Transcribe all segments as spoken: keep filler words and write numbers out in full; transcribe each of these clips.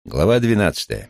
Глава двенадцатая.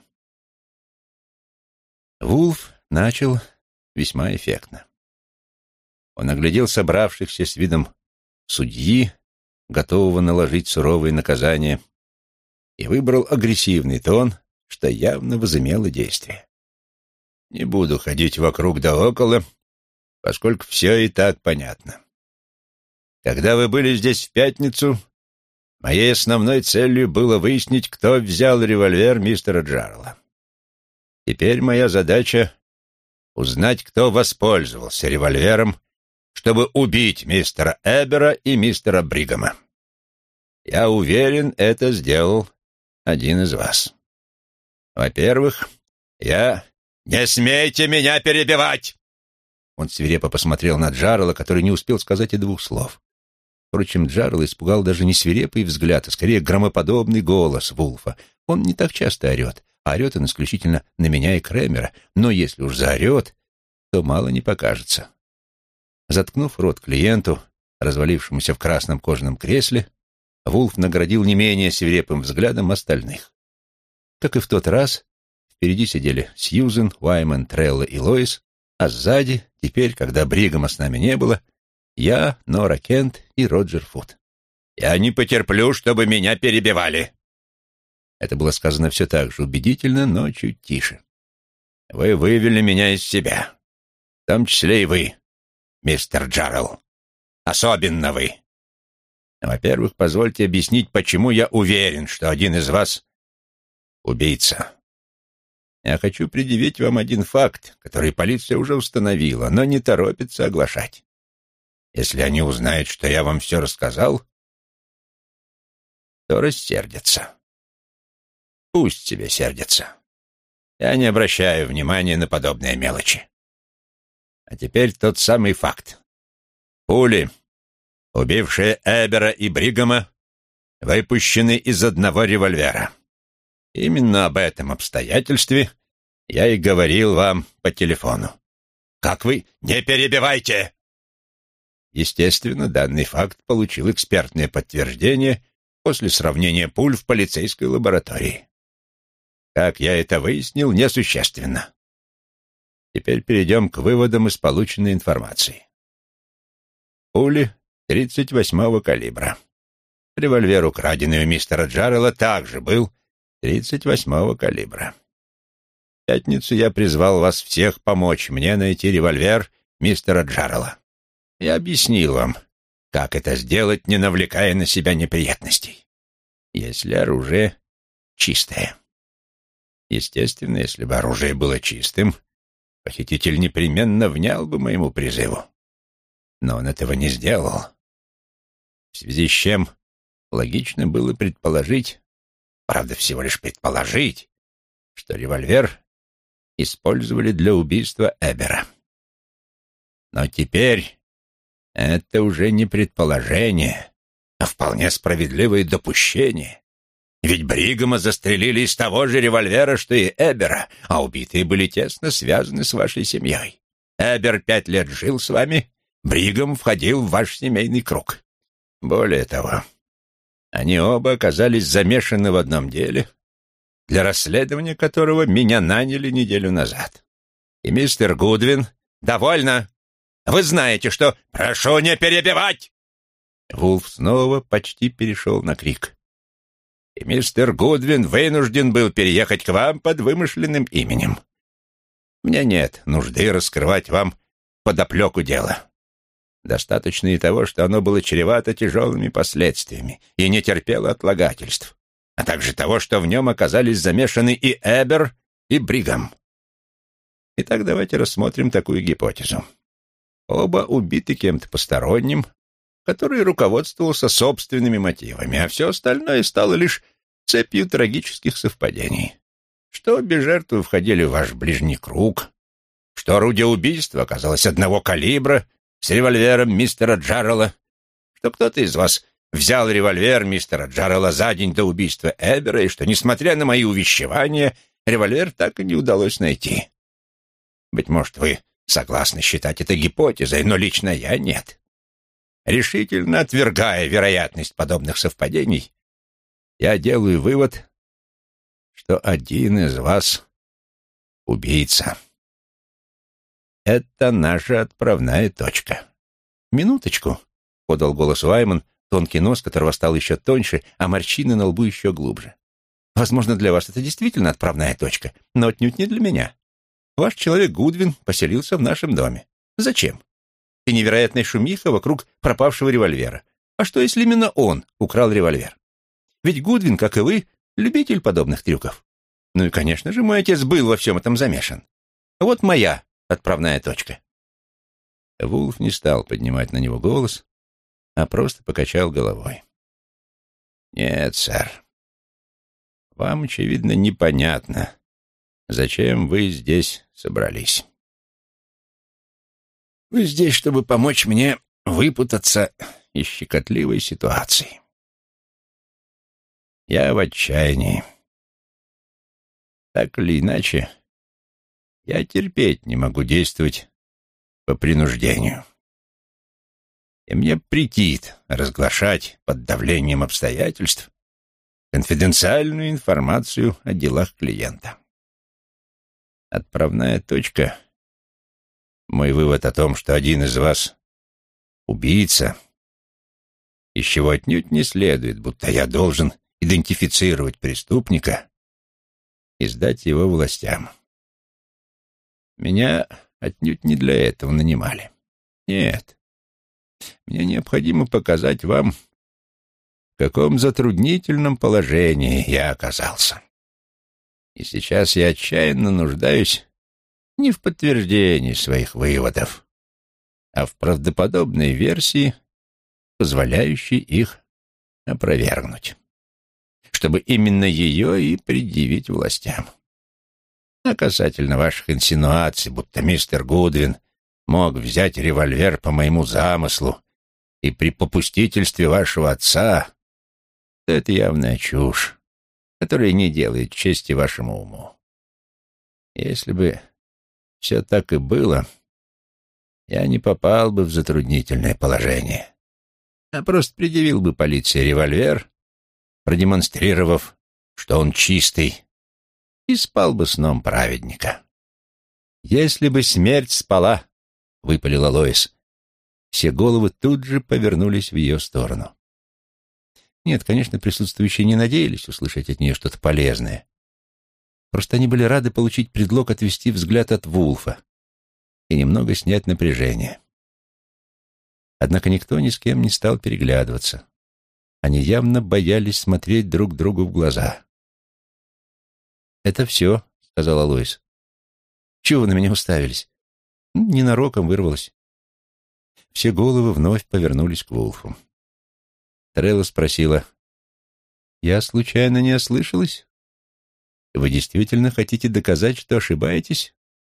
Вулф начал весьма эффектно. Он оглядел собравшихся с видом судьи, готового наложить суровые наказания, и выбрал агрессивный тон, что явно возымело действие. Не буду ходить вокруг да около, поскольку все и так понятно. Когда вы были здесь в пятницу, моей основной целью было выяснить, кто взял револьвер мистера Джаррелла. Теперь моя задача — узнать, кто воспользовался револьвером, чтобы убить мистера Эбера и мистера Бригама. Я уверен, это сделал один из вас. Во-первых, я... «Не смейте меня перебивать!» Он свирепо посмотрел на Джаррелла, который не успел сказать и двух слов. Впрочем, Джаррелла испугал даже не свирепый взгляд, а скорее громоподобный голос Вулфа. Он не так часто орет, а орет он исключительно на меня и Кремера, но если уж заорет, то мало не покажется. Заткнув рот клиенту, развалившемуся в красном кожаном кресле, Вулф наградил не менее свирепым взглядом остальных. Как и в тот раз, впереди сидели Сьюзен, Уайман, Трелла и Лоис, а сзади, теперь, когда Бригама с нами не было, я, Нора Кент и Роджер Фуд. «Я не потерплю, чтобы меня перебивали!» Это было сказано все так же убедительно, но чуть тише. «Вы вывели меня из себя, в том числе и вы, мистер Джаррелл. Особенно вы. Во-первых, позвольте объяснить, почему я уверен, что один из вас — убийца. Я хочу предъявить вам один факт, который полиция уже установила, но не торопится оглашать. Если они узнают, что я вам все рассказал, то рассердятся. Пусть себе сердятся. Я не обращаю внимания на подобные мелочи. А теперь тот самый факт. Пули, убившие Эбера и Бригама, выпущены из одного револьвера. Именно об этом обстоятельстве я и говорил вам по телефону. Как вы... Не перебивайте! Естественно, данный факт получил экспертное подтверждение после сравнения пуль в полицейской лаборатории. Как я это выяснил, несущественно. Теперь перейдем к выводам из полученной информации. Пули тридцать восьмого калибра. Револьвер, украденный у мистера Джаррелла, также был тридцать восьмого калибра. В пятницу я призвал вас всех помочь мне найти револьвер мистера Джаррелла. Я объяснил вам, как это сделать, не навлекая на себя неприятностей, если оружие чистое. Естественно, если бы оружие было чистым, похититель непременно внял бы моему призыву. Но он этого не сделал. В связи с чем логично было предположить, правда, всего лишь предположить, что револьвер использовали для убийства Эбера. Но теперь это уже не предположение, а вполне справедливое допущение. Ведь Бригама застрелили из того же револьвера, что и Эбера, а убитые были тесно связаны с вашей семьей. Эбер пять лет жил с вами, Бригам входил в ваш семейный круг. Более того, они оба оказались замешаны в одном деле, для расследования которого меня наняли неделю назад. И мистер Гудвин... Довольно! Вы знаете, что... Прошу не перебивать! Вулф снова почти перешел на крик. И мистер Гудвин вынужден был переехать к вам под вымышленным именем. Мне нет нужды раскрывать вам подоплеку дела. Достаточно и того, что оно было чревато тяжелыми последствиями и не терпело отлагательств, а также того, что в нем оказались замешаны и Эбер, и Бригам. Итак, давайте рассмотрим такую гипотезу. Оба убиты кем-то посторонним, который руководствовался собственными мотивами, а все остальное стало лишь цепью трагических совпадений. Что обе жертвы входили в ваш ближний круг, что орудие убийства оказалось одного калибра с револьвером мистера Джаррелла, что кто-то из вас взял револьвер мистера Джаррелла за день до убийства Эбера, и что, несмотря на мои увещевания, револьвер так и не удалось найти. Быть может, вы согласны считать это гипотезой, но лично я нет. Решительно отвергая вероятность подобных совпадений, я делаю вывод, что один из вас — убийца. Это наша отправная точка. «Минуточку», — подал голос Уайман, тонкий нос которого стал еще тоньше, а морщины на лбу еще глубже. «Возможно, для вас это действительно отправная точка, но отнюдь не для меня. Ваш человек Гудвин поселился в нашем доме. Зачем? И невероятная шумиха вокруг пропавшего револьвера. А что, если именно он украл револьвер? Ведь Гудвин, как и вы, любитель подобных трюков. Ну и, конечно же, мой отец был во всем этом замешан. Вот моя отправная точка». Вулф не стал поднимать на него голос, а просто покачал головой. «Нет, сэр. Вам, очевидно, непонятно, зачем вы здесь собрались. Вы здесь, чтобы помочь мне выпутаться из щекотливой ситуации. Я в отчаянии. Так или иначе, я терпеть не могу действовать по принуждению. И мне претит разглашать под давлением обстоятельств конфиденциальную информацию о делах клиента. Отправная точка — мой вывод о том, что один из вас — убийца, из чего отнюдь не следует, будто я должен идентифицировать преступника и сдать его властям. Меня отнюдь не для этого нанимали. Нет. Мне необходимо показать вам, в каком затруднительном положении я оказался. И сейчас я отчаянно нуждаюсь не в подтверждении своих выводов, а в правдоподобной версии, позволяющей их опровергнуть, чтобы именно ее и предъявить властям. А касательно ваших инсинуаций, будто мистер Гудвин мог взять револьвер по моему замыслу и при попустительстве вашего отца, то это явная чушь, которая не делает чести вашему уму. Если бы все так и было, я не попал бы в затруднительное положение, а просто предъявил бы полиции револьвер, продемонстрировав, что он чистый, и спал бы сном праведника. «Если бы смерть спала», — выпалила Лоис. Все головы тут же повернулись в ее сторону. Нет, конечно, присутствующие не надеялись услышать от нее что-то полезное. Просто они были рады получить предлог отвести взгляд от Вулфа и немного снять напряжение. Однако никто ни с кем не стал переглядываться. Они явно боялись смотреть друг другу в глаза. «Это все», — сказала Лоис. «Чего вы на меня уставились?» «Ненароком вырвалось». Все головы вновь повернулись к Вулфу. Трелла спросила: «Я случайно не ослышалась? Вы действительно хотите доказать, что ошибаетесь?»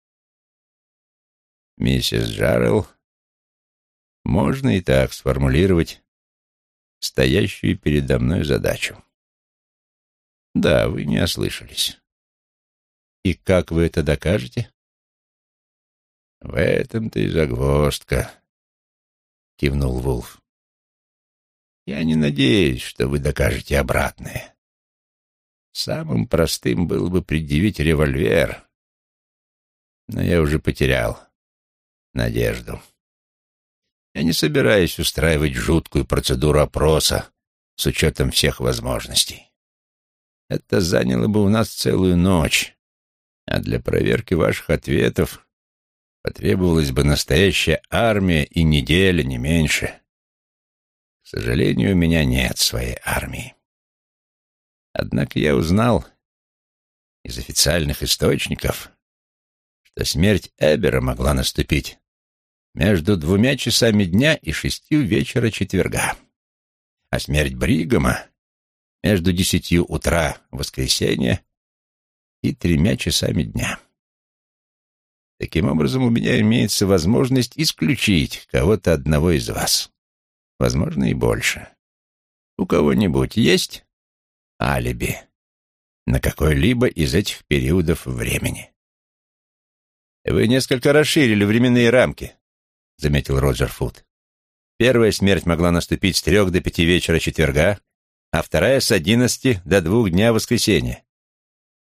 «Миссис Джаррелл, можно и так сформулировать стоящую передо мной задачу. Да, вы не ослышались. И как вы это докажете?» «В этом-то и загвоздка», — кивнул Вулф. «Я не надеюсь, что вы докажете обратное. Самым простым было бы предъявить револьвер, но я уже потерял надежду. Я не собираюсь устраивать жуткую процедуру опроса с учетом всех возможностей. Это заняло бы у нас целую ночь, а для проверки ваших ответов потребовалась бы настоящая армия и неделя, не меньше. К сожалению, у меня нет своей армии. Однако я узнал из официальных источников, что смерть Эбера могла наступить между двумя часами дня и шестью вечера четверга, а смерть Бригама между десятью утра воскресенья и тремя часами дня. Таким образом, у меня имеется возможность исключить кого-то одного из вас. Возможно, и больше. У кого-нибудь есть алиби на какой-либо из этих периодов времени? «Вы несколько расширили временные рамки», — заметил Роджер Фуд. «Первая смерть могла наступить с трех до пяти вечера четверга, а вторая — с одиннадцати до двух дня воскресенья.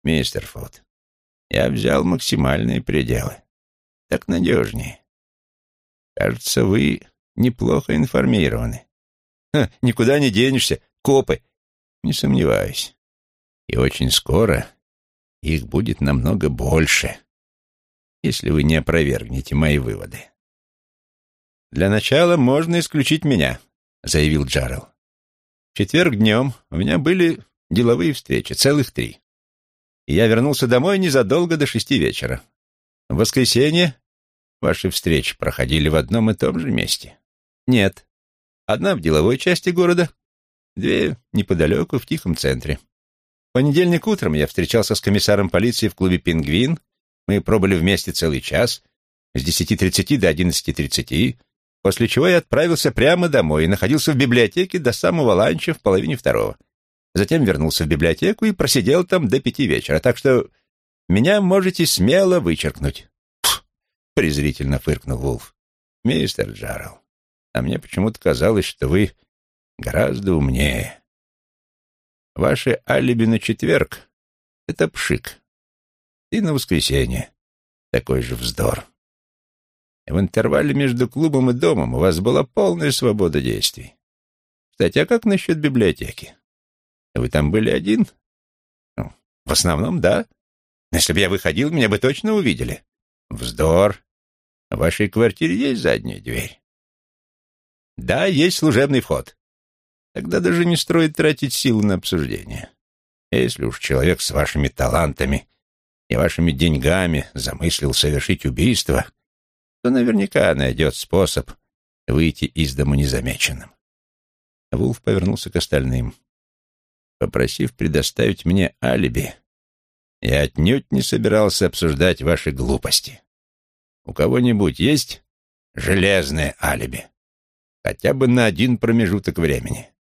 Мистер Фуд, я взял максимальные пределы. Так надежнее. Кажется, вы неплохо информированы. Ха, никуда не денешься, копы. Не сомневаюсь. И очень скоро их будет намного больше, если вы не опровергнете мои выводы. «Для начала можно исключить меня», — заявил Джарел. «В четверг днем у меня были деловые встречи, целых три. И я вернулся домой незадолго до шести вечера. В воскресенье ваши встречи проходили в одном и том же месте. Нет. Одна в деловой части города, две неподалеку, в тихом центре. В понедельник утром я встречался с комиссаром полиции в клубе «Пингвин». Мы пробыли вместе целый час, с десяти тридцати до одиннадцати тридцати, после чего я отправился прямо домой и находился в библиотеке до самого ланча в половине второго. Затем вернулся в библиотеку и просидел там до пяти вечера, так что меня можете смело вычеркнуть. «Пф!» — презрительно фыркнул Вулф. «Мистер Джарел, а мне почему-то казалось, что вы гораздо умнее. Ваше алиби на четверг — это пшик, и на воскресенье такой же вздор. В интервале между клубом и домом у вас была полная свобода действий. Кстати, а как насчет библиотеки? Вы там были один? Ну, в основном, да. Если бы я выходил, меня бы точно увидели. Вздор. В вашей квартире есть задняя дверь? Да, есть служебный вход. Тогда даже не стоит тратить силы на обсуждение. Если уж человек с вашими талантами и вашими деньгами замыслил совершить убийство, то наверняка найдет способ выйти из дому незамеченным. Вулф повернулся к остальным. Попросив предоставить мне алиби, я отнюдь не собирался обсуждать ваши глупости. У кого-нибудь есть железное алиби? Хотя бы на один промежуток времени.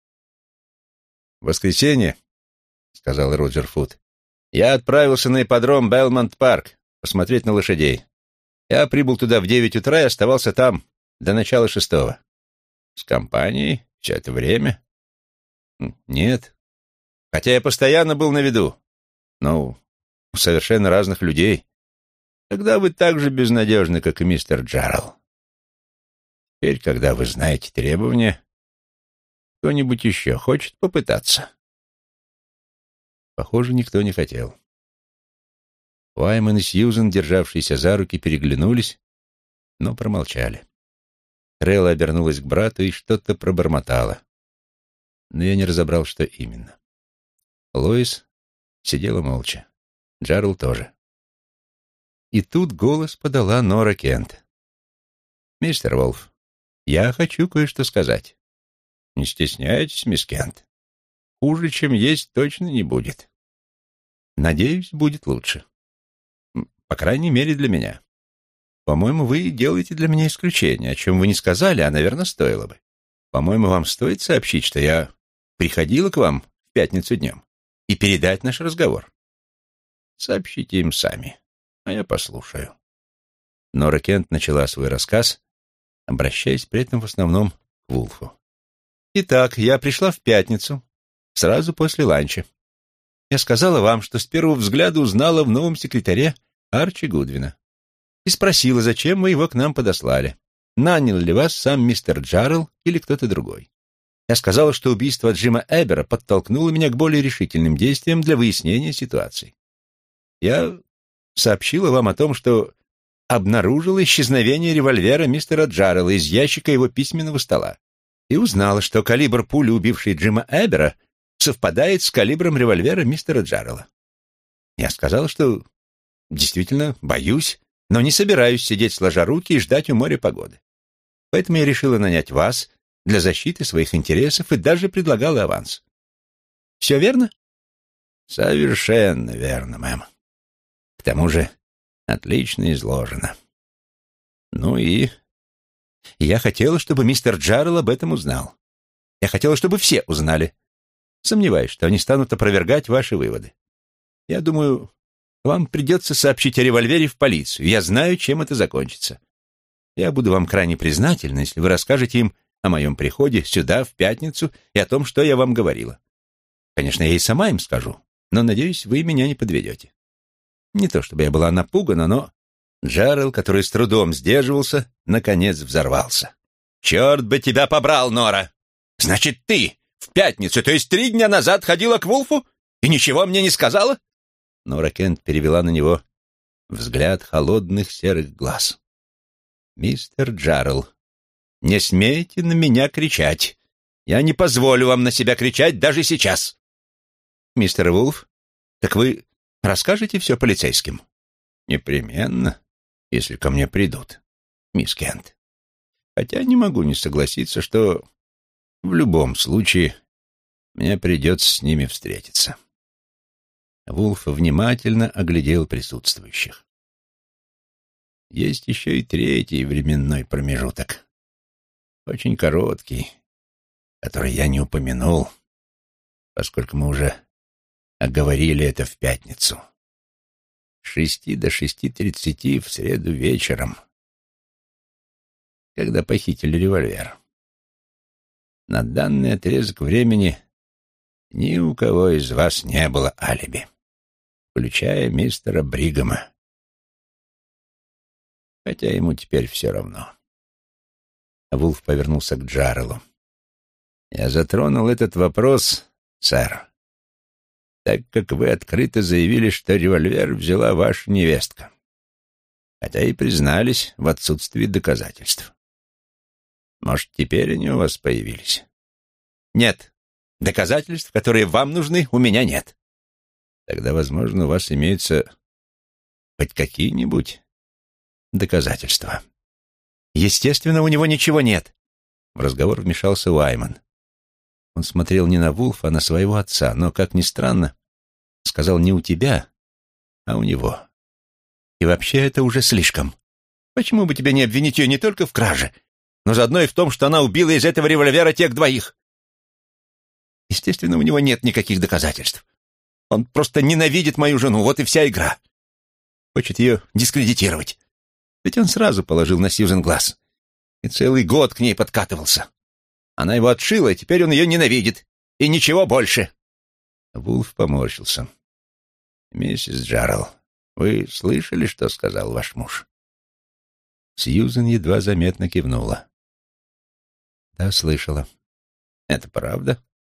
«В воскресенье, — сказал Роджер Фуд, — я отправился на ипподром Белмонт-парк посмотреть на лошадей. Я прибыл туда в девять утра и оставался там до начала шестого. С компанией все это время? Нет. Хотя я постоянно был на виду. Ну, у совершенно разных людей. Тогда вы так же безнадежны, как и мистер Джарел. Теперь, когда вы знаете требования, кто-нибудь еще хочет попытаться?» Похоже, никто не хотел. Уайман и Сьюзен, державшиеся за руки, переглянулись, но промолчали. Релла обернулась к брату и что-то пробормотала, но я не разобрал, что именно. Лоис сидела молча. Джарел тоже. И тут голос подала Нора Кент. «Мистер Волф, я хочу кое-что сказать». «Не стесняйтесь, мисс Кент. Хуже, чем есть, точно не будет. Надеюсь, будет лучше. По крайней мере, для меня. По-моему, вы делаете для меня исключение, о чем вы не сказали, а, наверное, стоило бы. По-моему, вам стоит сообщить, что я приходила к вам в пятницу днем, и передать наш разговор. Сообщите им сами, а я послушаю». Нора Кент начала свой рассказ, обращаясь при этом в основном к Вулфу. «Итак, я пришла в пятницу, сразу после ланча. Я сказала вам, что с первого взгляда узнала в новом секретаре Арчи Гудвина. И спросила, зачем вы его к нам подослали. Нанял ли вас сам мистер Джарел или кто-то другой. Я сказала, что убийство Джима Эбера подтолкнуло меня к более решительным действиям для выяснения ситуации. Я сообщила вам о том, что обнаружила исчезновение револьвера мистера Джарела из ящика его письменного стола и узнала, что калибр пули, убившей Джима Эбера, совпадает с калибром револьвера мистера Джарела. Я сказала, что действительно боюсь, но не собираюсь сидеть сложа руки и ждать у моря погоды. Поэтому я решила нанять вас для защиты своих интересов и даже предлагала аванс. Все верно? Совершенно верно, мэм. К тому же отлично изложено. Ну и... Я хотела, чтобы мистер Джарел об этом узнал. Я хотела, чтобы все узнали. Сомневаюсь, что они станут опровергать ваши выводы. Я думаю, вам придется сообщить о револьвере в полицию. Я знаю, чем это закончится. Я буду вам крайне признательна, если вы расскажете им о моем приходе сюда в пятницу и о том, что я вам говорила. Конечно, я и сама им скажу, Но, надеюсь, вы меня не подведете. Не то чтобы я была напугана, но Джеральд, который с трудом сдерживался, наконец взорвался. «Черт бы тебя побрал, Нора! Значит, ты в пятницу, то есть три дня назад, ходила к Вулфу и ничего мне не сказала?» Нора Кент перевела на него взгляд холодных серых глаз. «Мистер Джеральд, не смейте на меня кричать. Я не позволю вам на себя кричать даже сейчас. Мистер Вулф, так вы расскажете все полицейским?» «Непременно, если ко мне придут, мисс Кент. Хотя не могу не согласиться, что в любом случае мне придется с ними встретиться». Вулф внимательно оглядел присутствующих. «Есть еще и третий временной промежуток, очень короткий, который я не упомянул, поскольку мы уже оговорили это в пятницу. С шести до шести тридцати в среду вечером, когда похитили револьвер. На данный отрезок времени ни у кого из вас не было алиби, включая мистера Бригама. Хотя ему теперь все равно». Вулф повернулся к Джарелу. «Я затронул этот вопрос, сэр, так как вы открыто заявили, что револьвер взяла ваша невестка, хотя и признались в отсутствии доказательств. Может, теперь они у вас появились?» «Нет. Доказательств, которые вам нужны, у меня нет». «Тогда, возможно, у вас имеются хоть какие-нибудь доказательства?» «Естественно, у него ничего нет». В разговор вмешался Уайман. Он смотрел не на Вулфа, а на своего отца, но, как ни странно, сказал не у тебя, а у него. «И вообще это уже слишком. Почему бы тебе не обвинить ее не только в краже, но заодно и в том, что она убила из этого револьвера тех двоих?» «Естественно, у него нет никаких доказательств. Он просто ненавидит мою жену, вот и вся игра. Хочет ее дискредитировать. Ведь он сразу положил на Сьюзен глаз и целый год к ней подкатывался. Она его отшила, и теперь он ее ненавидит. И ничего больше». Вулф поморщился. «Миссис Джарелл, вы слышали, что сказал ваш муж?» Сьюзен едва заметно кивнула. «Да, слышала». «Это правда?»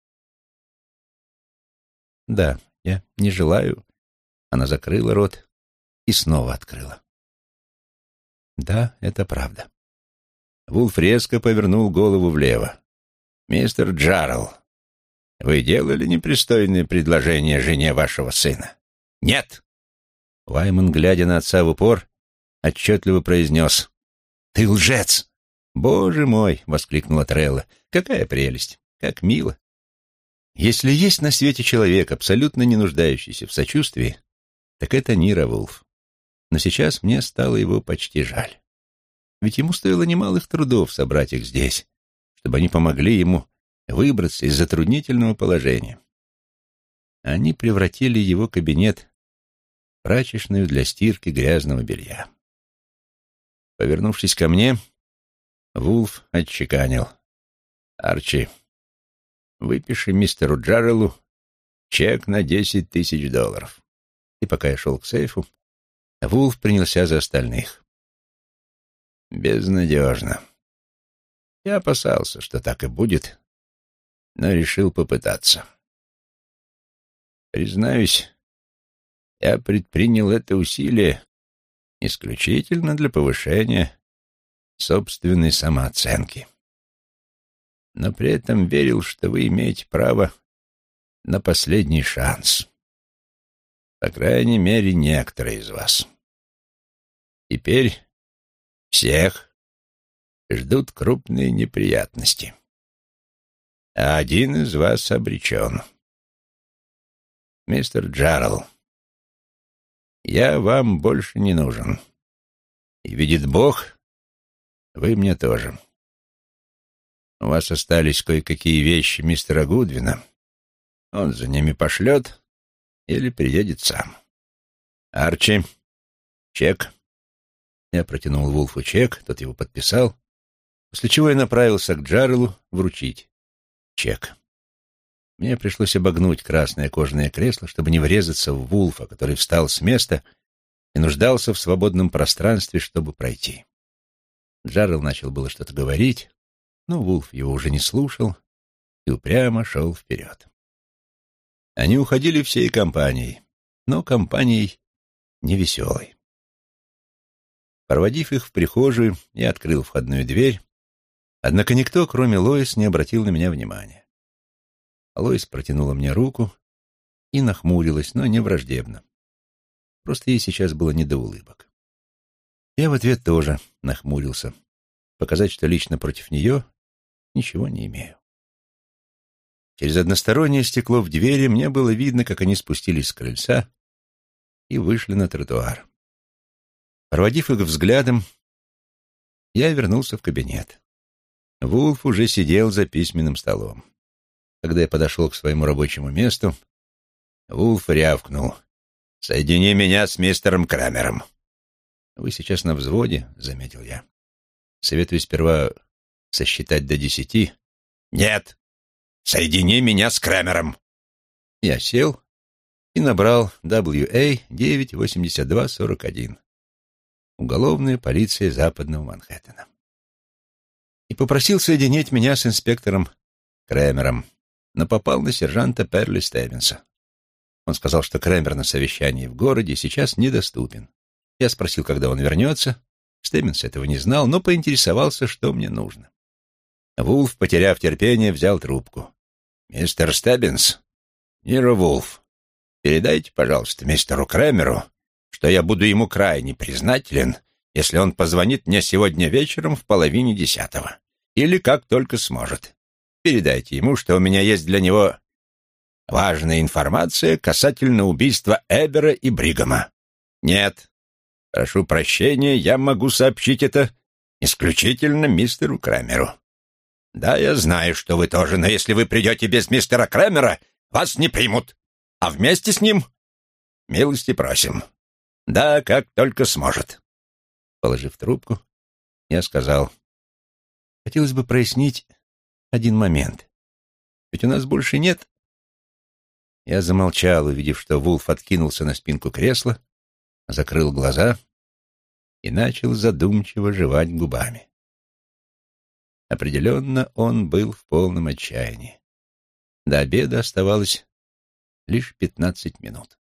«Да, я не желаю». Она закрыла рот и снова открыла. «Да, это правда». Вулф резко повернул голову влево. «Мистер Джарелл, вы делали непристойное предложение жене вашего сына?» «Нет!» Уайман, глядя на отца в упор, отчетливо произнес: «Ты лжец!» «Боже мой!» — воскликнула Трелла. «Какая прелесть! Как мило!» Если есть на свете человек, абсолютно не нуждающийся в сочувствии, так это Нира Вулф. Но сейчас мне стало его почти жаль. Ведь ему стоило немалых трудов собрать их здесь, чтобы они помогли ему выбраться из затруднительного положения. Они превратили его кабинет в прачечную для стирки грязного белья. Повернувшись ко мне, Вулф отчеканил: «Арчи, выпиши мистеру Джареллу чек на десять тысяч долларов». И пока я шел к сейфу, Вулф принялся за остальных. «Безнадежно. Я опасался, что так и будет, но решил попытаться. Признаюсь, я предпринял это усилие исключительно для повышения собственной самооценки. Но при этом верил, что вы имеете право на последний шанс. По крайней мере, некоторые из вас. Теперь всех ждут крупные неприятности. А один из вас обречен. Мистер Джарелл, я вам больше не нужен. И, видит Бог, вы мне тоже. У вас остались кое-какие вещи мистера Гудвина. Он за ними пошлет или приедет сам. Арчи, чек». Я протянул Вулфу чек, тот его подписал, после чего я направился к Джареллу вручить чек. Мне пришлось обогнуть красное кожаное кресло, чтобы не врезаться в Вулфа, который встал с места и нуждался в свободном пространстве, чтобы пройти. Джаррелл начал было что-то говорить, но Вулф его уже не слушал и упрямо шел вперед. Они уходили всей компанией, но компанией невеселой. Проводив их в прихожую, я открыл входную дверь, однако никто, кроме Лоис, не обратил на меня внимания. Лоис протянула мне руку и нахмурилась, но не враждебно. Просто ей сейчас было не до улыбок. Я в ответ тоже нахмурился, показать, что лично против нее ничего не имею. Через одностороннее стекло в двери мне было видно, как они спустились с крыльца и вышли на тротуар. Проводив их взглядом, я вернулся в кабинет. Вулф уже сидел за письменным столом. Когда я подошел к своему рабочему месту, Вулф рявкнул: «Соедини меня с мистером Крамером». «Вы сейчас на взводе», — заметил я. «Советую сперва сосчитать до десяти». «Нет, соедини меня с Крамером». Я сел и набрал дабл ю эй девять восемьдесят два сорок один. Уголовная полиция Западного Манхэттена. И попросил соединить меня с инспектором Крамером, но попал на сержанта Перли Стеббинса. Он сказал, что Крамер на совещании в городе и сейчас недоступен. Я спросил, когда он вернется. Стеббинс этого не знал, но поинтересовался, что мне нужно. Вулф, потеряв терпение, взял трубку. «Мистер Стеббинс, Ниро Вулф, передайте, пожалуйста, мистеру Крамеру, что я буду ему крайне признателен, если он позвонит мне сегодня вечером в половине десятого. Или как только сможет. Передайте ему, что у меня есть для него важная информация касательно убийства Эбера и Бригама. Нет, прошу прощения, я могу сообщить это исключительно мистеру Крамеру. Да, я знаю, что вы тоже, но если вы придете без мистера Крамера, вас не примут. А вместе с ним милости просим. Да, как только сможет». Положив трубку, я сказал: «Хотелось бы прояснить один момент. Ведь у нас больше нет...» Я замолчал, увидев, что Вулф откинулся на спинку кресла, закрыл глаза и начал задумчиво жевать губами. Определенно, он был в полном отчаянии. До обеда оставалось лишь пятнадцать минут.